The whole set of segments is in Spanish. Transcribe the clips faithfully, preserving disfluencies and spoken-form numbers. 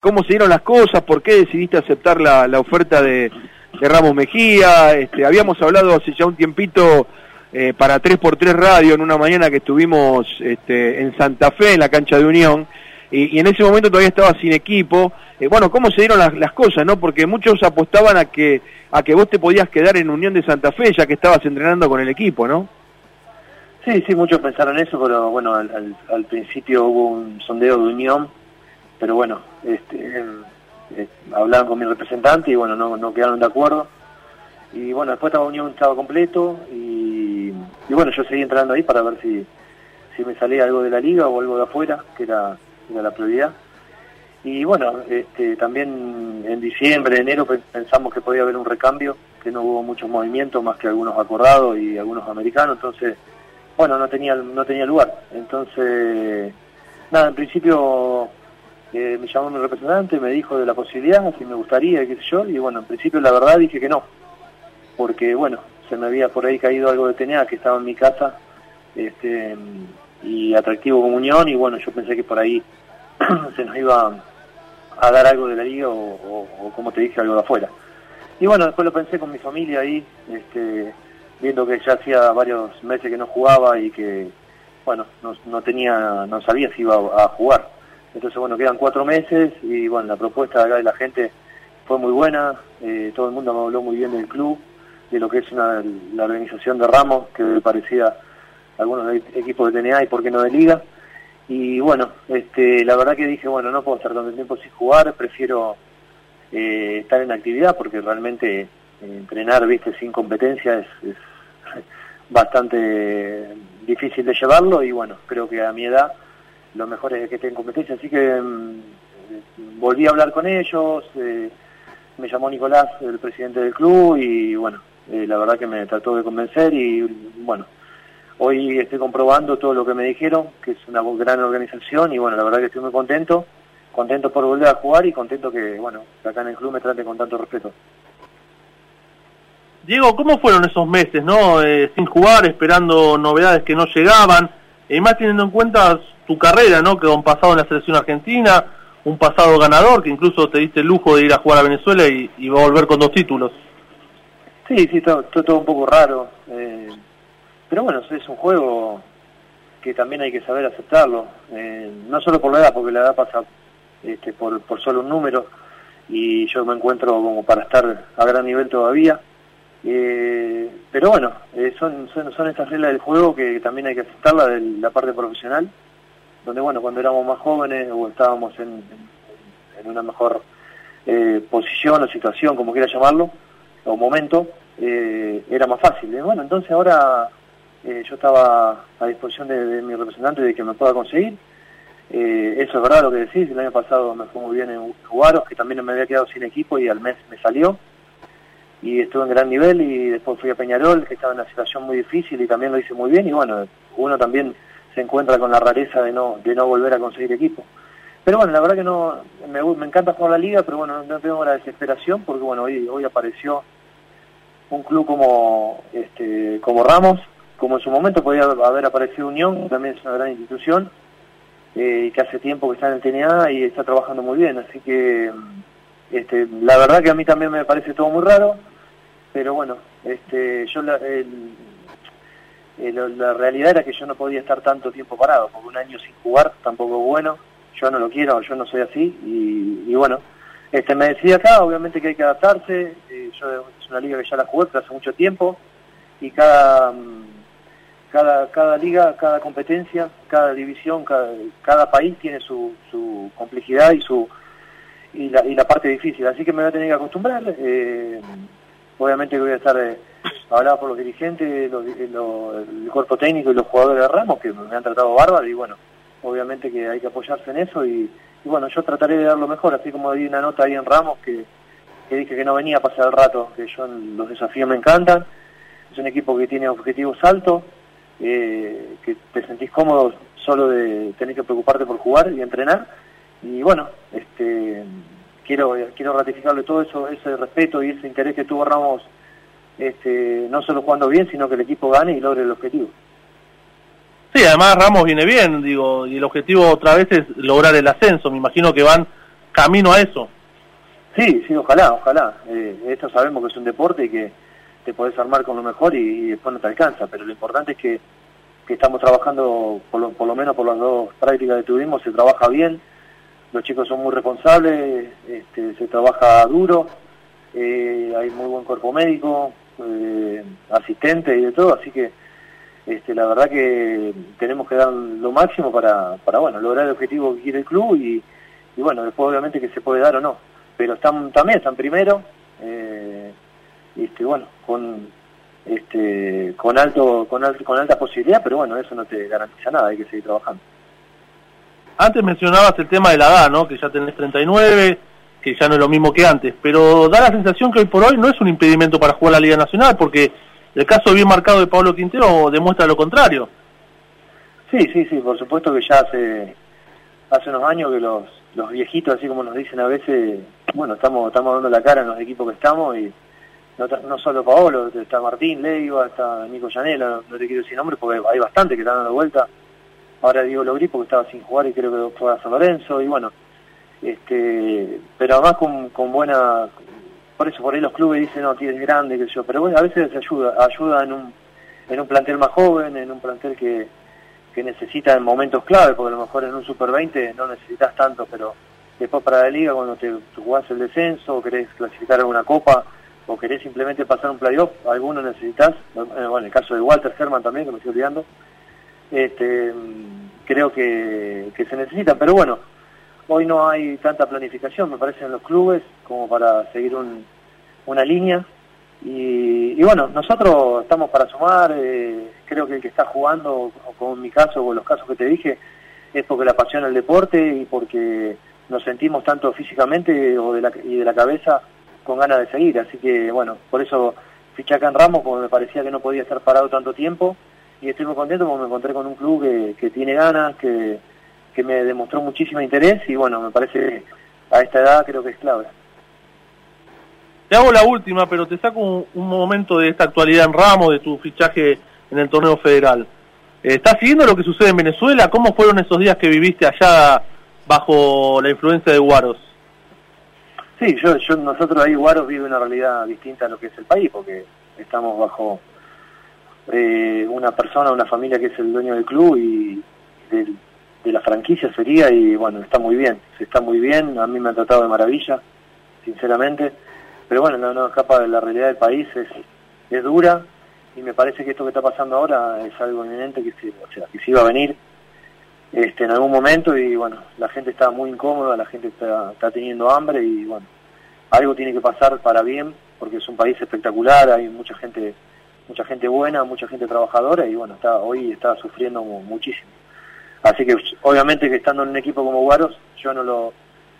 cómo se dieron las cosas, por qué decidiste aceptar la, la oferta de, de Ramos Mejía. Este, habíamos hablado hace ya un tiempito eh, para tres por tres Radio en una mañana que estuvimos este, en Santa Fe, en la cancha de Unión, y, y en ese momento todavía estaba sin equipo. Eh, bueno, ¿cómo se dieron las, las cosas, no? Porque muchos apostaban a que a que vos te podías quedar en Unión de Santa Fe ya que estabas entrenando con el equipo, ¿no? Sí, sí, muchos pensaron eso, pero bueno, al, al, al principio hubo un sondeo de Unión, pero bueno, este, eh, hablaban con mi representante y bueno, no, no quedaron de acuerdo. Y bueno, después estaba Unión, estaba completo y, y bueno, yo seguí entrenando ahí para ver si, si me salía algo de la liga o algo de afuera, que era, era la prioridad. Y bueno, este, también en diciembre, enero pensamos que podía haber un recambio, que no hubo muchos movimientos más que algunos acordados y algunos americanos, entonces bueno, no tenía no tenía lugar. Entonces, nada, en principio eh, me llamó mi representante, me dijo de la posibilidad, si me gustaría, qué sé yo, y bueno, en principio la verdad dije que no, porque bueno, se me había por ahí caído algo de T N A que estaba en mi casa, este, y atractivo como Unión, y bueno, yo pensé que por ahí se nos iba a dar algo de la liga o, o, o como te dije, algo de afuera. Y bueno, después lo pensé con mi familia ahí, este, viendo que ya hacía varios meses que no jugaba y que, bueno, no, no tenía, no sabía si iba a, a jugar. Entonces, bueno, quedan cuatro meses y, bueno, la propuesta de acá de la gente fue muy buena, eh, todo el mundo me habló muy bien del club, de lo que es una, la organización de Ramos, que parecía algunos equipos de T N A y por qué no de liga. Y, bueno, este, la verdad que dije, bueno, no puedo estar tanto tiempo sin jugar, prefiero eh, estar en actividad porque realmente... entrenar, viste, sin competencia es, es bastante difícil de llevarlo y bueno, creo que a mi edad lo mejor es que esté en competencia, así que mmm, volví a hablar con ellos, eh, me llamó Nicolás, el presidente del club, y bueno, eh, la verdad que me trató de convencer y bueno, hoy estoy comprobando todo lo que me dijeron, que es una gran organización y bueno, la verdad que estoy muy contento, contento por volver a jugar y contento que bueno, que acá en el club me traten con tanto respeto. Diego, ¿cómo fueron esos meses, no? Eh, sin jugar, esperando novedades que no llegaban, y más teniendo en cuenta tu carrera, ¿no? Que un pasado en la selección argentina, un pasado ganador, que incluso te diste el lujo de ir a jugar a Venezuela y, y volver con dos títulos. Sí, sí, todo, todo, todo un poco raro, eh, pero bueno, es un juego que también hay que saber aceptarlo, eh, no solo por la edad, porque la edad pasa este, por, por solo un número, y yo me encuentro como para estar a gran nivel todavía. Eh, pero bueno, eh, son, son son estas reglas del juego que también hay que aceptarla de la parte profesional, donde bueno, cuando éramos más jóvenes o estábamos en, en, en una mejor eh, posición o situación, como quiera llamarlo, o momento, eh, era más fácil. Y bueno, entonces ahora eh, yo estaba a disposición de, de mi representante de que me pueda conseguir. Eh, eso es verdad lo que decís, el año pasado me fue muy bien en Jugaros, que también me había quedado sin equipo y al mes me salió. Y estuve en gran nivel y después fui a Peñarol, que estaba en una situación muy difícil y también lo hice muy bien y bueno, uno también se encuentra con la rareza de no de no volver a conseguir equipo. Pero bueno, la verdad que no me, me encanta jugar la liga, pero bueno, no tengo la desesperación porque bueno, hoy hoy apareció un club como este como Ramos, como en su momento podía haber aparecido Unión, que también es una gran institución, eh, y que hace tiempo que está en el T N A y está trabajando muy bien, así que este, la verdad que a mí también me parece todo muy raro, pero bueno, este, yo la, el, el, la realidad era que yo no podía estar tanto tiempo parado, porque un año sin jugar tampoco es bueno, yo no lo quiero, yo no soy así, y, y bueno, este, me decidí acá, obviamente que hay que adaptarse, eh, yo es una liga que ya la jugué pero hace mucho tiempo, y cada, cada, cada liga, cada competencia, cada división, cada, cada país tiene su, su complejidad y su y la, y la parte difícil, así que me voy a tener que acostumbrar, eh, obviamente que voy a estar eh, hablado por los dirigentes, los, los, el cuerpo técnico y los jugadores de Ramos, que me han tratado bárbaro, y bueno, obviamente que hay que apoyarse en eso, y, y bueno, yo trataré de dar lo mejor, así como di una nota ahí en Ramos, que, que dije que no venía a pasar el rato, que yo los desafíos me encantan, es un equipo que tiene objetivos altos, eh, que te sentís cómodo solo de tener que preocuparte por jugar y entrenar, y bueno, este quiero quiero ratificarle todo eso, ese respeto y ese interés que tuvo Ramos, este no solo jugando bien, sino que el equipo gane y logre el objetivo. Sí, además Ramos viene bien, digo, y el objetivo otra vez es lograr el ascenso. Me imagino que van camino a eso. Sí, sí, ojalá, ojalá. Eh, esto sabemos que es un deporte y que te podés armar con lo mejor y, y después no te alcanza, pero lo importante es que, que estamos trabajando, por lo, por lo menos por las dos prácticas que tuvimos, se trabaja bien, los chicos son muy responsables, este, se trabaja duro, eh, hay muy buen cuerpo médico, eh, asistente y de todo, así que este, la verdad que tenemos que dar lo máximo para, para bueno, lograr el objetivo que quiere el club y, y bueno, después obviamente que se puede dar o no, pero están también están primero, eh, este, bueno, con este, con alto, con alto, con alta posibilidad, pero bueno, eso no te garantiza nada, hay que seguir trabajando. Antes mencionabas el tema de la edad, ¿no? Que ya tenés treinta y nueve, que ya no es lo mismo que antes, pero da la sensación que hoy por hoy no es un impedimento para jugar la Liga Nacional, porque el caso bien marcado de Pablo Quintero demuestra lo contrario. Sí, sí, sí, por supuesto que ya hace hace unos años que los los viejitos, así como nos dicen a veces, bueno, estamos estamos dando la cara en los equipos que estamos y no, no solo Paolo, está Martín Leiva, está Nico Llanela, no te quiero decir nombres porque hay bastante que están dando vuelta. Ahora Diego Logripo que estaba sin jugar y creo que fue a San Lorenzo y bueno, este, pero además con, con buena, por eso por ahí los clubes dicen no, tienes grande, que yo, pero bueno, a veces ayuda, ayuda en un en un plantel más joven, en un plantel que, que necesita en momentos clave, porque a lo mejor en un Super veinte no necesitas tanto, pero después para la liga cuando te, te jugás el descenso o querés clasificar a una copa o querés simplemente pasar un playoff, alguno necesitas, bueno, en el caso de Walter Herman también, que me estoy olvidando, este, creo que, que se necesitan, pero bueno, hoy no hay tanta planificación, me parece, en los clubes como para seguir un, una línea y, y bueno, nosotros estamos para sumar, eh, creo que el que está jugando, como en mi caso o los casos que te dije, es porque le apasiona el deporte y porque nos sentimos tanto físicamente o de la, y de la cabeza con ganas de seguir, así que bueno, por eso fiché acá en Ramos, porque me parecía que no podía estar parado tanto tiempo y estoy muy contento porque me encontré con un club que, que tiene ganas, que, que me demostró muchísimo interés y bueno, me parece que a esta edad creo que es clave. Te hago la última, pero te saco un, un momento de esta actualidad en Ramos, de tu fichaje en el torneo federal. ¿Estás siguiendo lo que sucede en Venezuela? ¿Cómo fueron esos días que viviste allá bajo la influencia de Guaros? Sí, yo, yo nosotros ahí Guaros vive una realidad distinta a lo que es el país, porque estamos bajo eh, una persona, una familia que es el dueño del club y de, de la franquicia sería, y bueno, está muy bien, se está muy bien, a mí me han tratado de maravilla, sinceramente, pero bueno, no, no escapa de la realidad del país, es, es dura, y me parece que esto que está pasando ahora es algo inminente, que se, o sea, que se iba a venir este, en algún momento, y bueno, la gente está muy incómoda, la gente está, está teniendo hambre, y bueno, algo tiene que pasar para bien, porque es un país espectacular, hay mucha gente mucha gente buena, mucha gente trabajadora, y bueno, está hoy está sufriendo muchísimo. Así que obviamente que estando en un equipo como Guaros, yo no lo,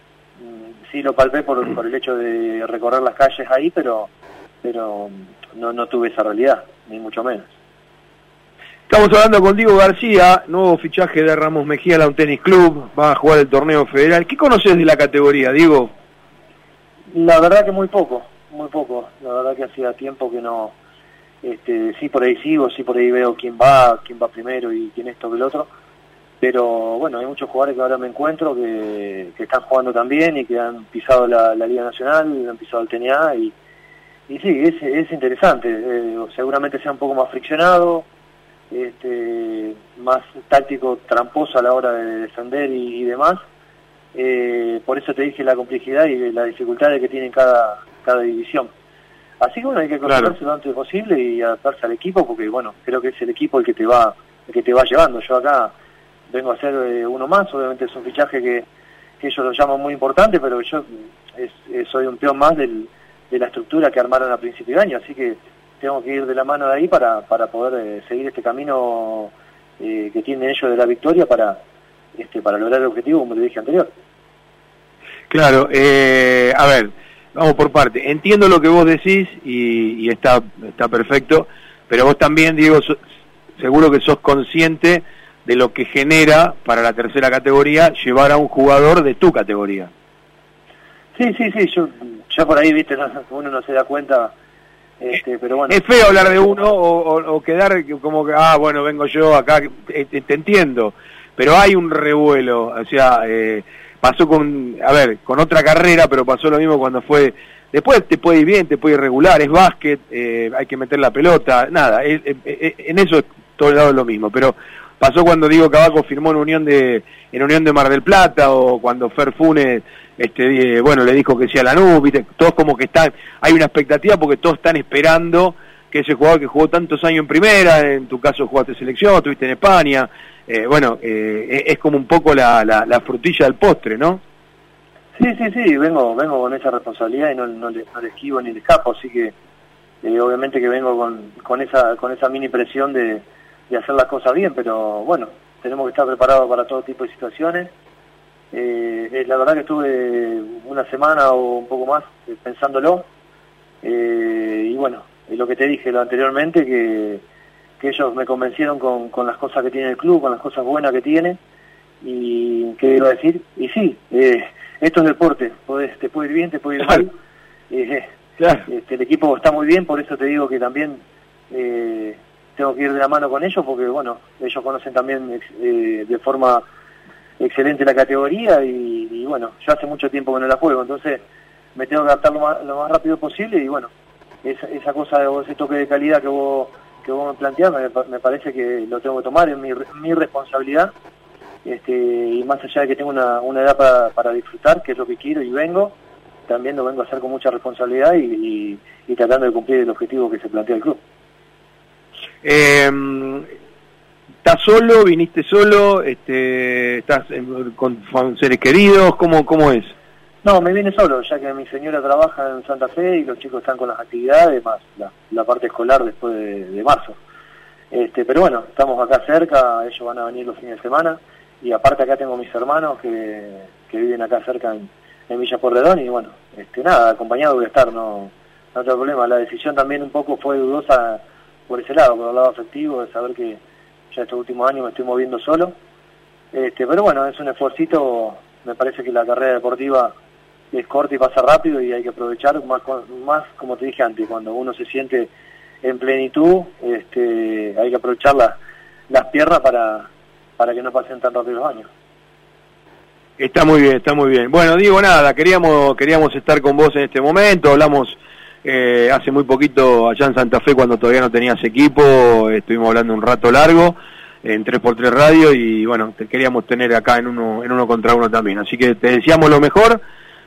sí lo palpé por, por el hecho de recorrer las calles ahí, pero pero no, no tuve esa realidad, ni mucho menos. Estamos hablando con Diego García, nuevo fichaje de Ramos Mejía Lawn Tennis Club, va a jugar el torneo federal. ¿Qué conoces de la categoría, Diego? La verdad que muy poco, muy poco. La verdad que hacía tiempo que no, este, sí por ahí sigo, sí por ahí veo quién va, quién va primero y quién esto que el otro. Pero bueno, hay muchos jugadores que ahora me encuentro que, que están jugando también y que han pisado la, la Liga Nacional, han pisado el T N A y, y sí, es, es interesante. Eh, seguramente sea un poco más friccionado, este, más táctico, tramposo a la hora de defender y, y demás. Eh, por eso te dije la complejidad y la dificultad que tiene cada, cada división. Así que bueno, hay que acostumbrarse claro. lo antes posible y adaptarse al equipo, porque bueno, creo que es el equipo el que te va, el que te va llevando. Yo acá vengo a ser eh, uno más, obviamente es un fichaje que, que ellos lo llaman muy importante, pero yo es, es, soy un peón más del, de la estructura que armaron a principio de año, así que tengo que ir de la mano de ahí para, para poder eh, seguir este camino eh, que tienen ellos de la victoria para, este, para lograr el objetivo, como le dije anterior. Claro, eh, a ver, vamos por parte. Entiendo lo que vos decís y, y está, está perfecto, pero vos también, Diego, so, seguro que sos consciente de lo que genera para la tercera categoría llevar a un jugador de tu categoría. Sí, sí, sí, yo ya por ahí, viste, no, uno no se da cuenta, este, pero bueno. Es feo hablar de uno o, o, o quedar como que, ah, bueno, vengo yo acá, te, te entiendo, pero hay un revuelo, o sea, eh, pasó con, a ver, con otra carrera, pero pasó lo mismo cuando fue, después te puede ir bien, te puede ir regular, es básquet, eh, hay que meter la pelota, nada, es, es, es, en eso es todo lado lo mismo, pero pasó cuando Diego Cavaco firmó en Unión de en Unión de Mar del Plata, o cuando Fer Funes, este, eh, bueno, le dijo que sea Lanús, viste, todos como que están, hay una expectativa porque todos están esperando que ese jugador que jugó tantos años en primera, en tu caso jugaste selección, estuviste en España, eh, bueno, eh, es como un poco la, la, la frutilla del postre, ¿no? Sí, sí, sí, vengo vengo con esa responsabilidad y no, no, le, no le esquivo ni le escapo, así que eh, obviamente que vengo con, con esa con esa mini presión de, de hacer las cosas bien, pero bueno, tenemos que estar preparados para todo tipo de situaciones. Eh, eh, la verdad que estuve una semana o un poco más eh, pensándolo, eh, y bueno, lo que te dije lo anteriormente, que, que ellos me convencieron con, con las cosas que tiene el club, con las cosas buenas que tiene, y ¿qué iba a decir? Y sí, eh, esto es deporte, podés, te puede ir bien, te puede ir mal, eh, claro. este, el equipo está muy bien, por eso te digo que también eh, tengo que ir de la mano con ellos, porque bueno, ellos conocen también eh, de forma excelente la categoría, y, y bueno, yo hace mucho tiempo que no la juego, entonces me tengo que adaptar lo más, lo más rápido posible, y bueno, esa, esa cosa, ese toque de calidad que vos, que vos me planteás, me, me parece que lo tengo que tomar, es mi, mi responsabilidad, este, y más allá de que tengo una, una edad para, para disfrutar, que es lo que quiero y vengo, también lo vengo a hacer con mucha responsabilidad y, y, y tratando de cumplir el objetivo que se plantea el club. Eh, ¿Estás solo? ¿Viniste solo? Este, ¿Estás con seres queridos? ¿Cómo, cómo es? No, me vine solo, ya que mi señora trabaja en Santa Fe y los chicos están con las actividades, más la, la parte escolar después de, de marzo. Este, pero bueno, estamos acá cerca, ellos van a venir los fines de semana, y aparte acá tengo mis hermanos que, que viven acá cerca en, en Villa Porredón, y bueno, este, nada, acompañado voy a estar, no, no tengo problema. La decisión también un poco fue dudosa por ese lado, por el lado afectivo, de saber que ya estos últimos años me estoy moviendo solo, este, pero bueno, es un esfuercito, me parece que la carrera deportiva es corta y pasa rápido, y hay que aprovechar más, más como te dije antes, cuando uno se siente en plenitud, este, hay que aprovechar la, las piernas para, para que no pasen tan rápido los años. Está muy bien, está muy bien. Bueno, Diego, nada, queríamos queríamos estar con vos en este momento, hablamos eh, hace muy poquito allá en Santa Fe cuando todavía no tenías equipo, estuvimos hablando un rato largo en tres por tres Radio, y bueno, te queríamos tener acá en uno en uno contra uno también, así que te deseamos lo mejor,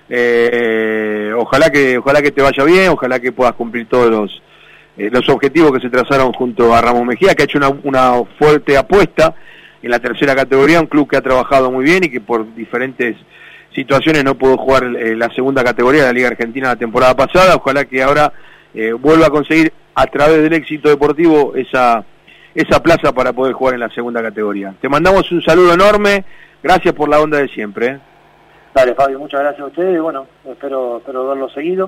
eh, ojalá que ojalá que te vaya bien, ojalá que puedas cumplir todos los eh, los objetivos que se trazaron junto a Ramos Mejía, que ha hecho una, una fuerte apuesta en la tercera categoría, un club que ha trabajado muy bien y que por diferentes situaciones no pudo jugar eh, la segunda categoría de la Liga Argentina la temporada pasada. Ojalá que ahora eh, vuelva a conseguir a través del éxito deportivo esa esa plaza para poder jugar en la segunda categoría. Te mandamos un saludo enorme, gracias por la onda de siempre. ¿eh? Dale, Fabio, muchas gracias a ustedes, bueno, espero espero verlo seguido,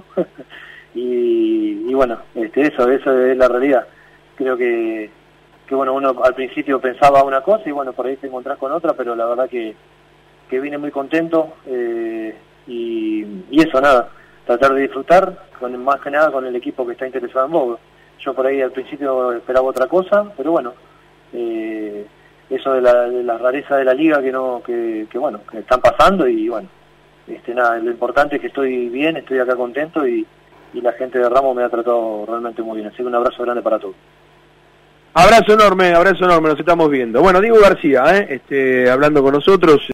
y, y bueno, este, eso, eso es la realidad. Creo que, que bueno, uno al principio pensaba una cosa y bueno, por ahí te encontrás con otra, pero la verdad que, que vine muy contento, eh, y, y eso, nada, tratar de disfrutar, con más que nada con el equipo que está interesado en vos. Yo por ahí al principio esperaba otra cosa, pero bueno, eh, eso de la, de la rareza de la liga que no que, que bueno que están pasando, y bueno, este nada, lo importante es que estoy bien, estoy acá contento, y, y la gente de Ramos me ha tratado realmente muy bien, así que un abrazo grande para todos. Abrazo enorme, abrazo enorme, nos estamos viendo. Bueno, Diego García, ¿eh? este, hablando con nosotros.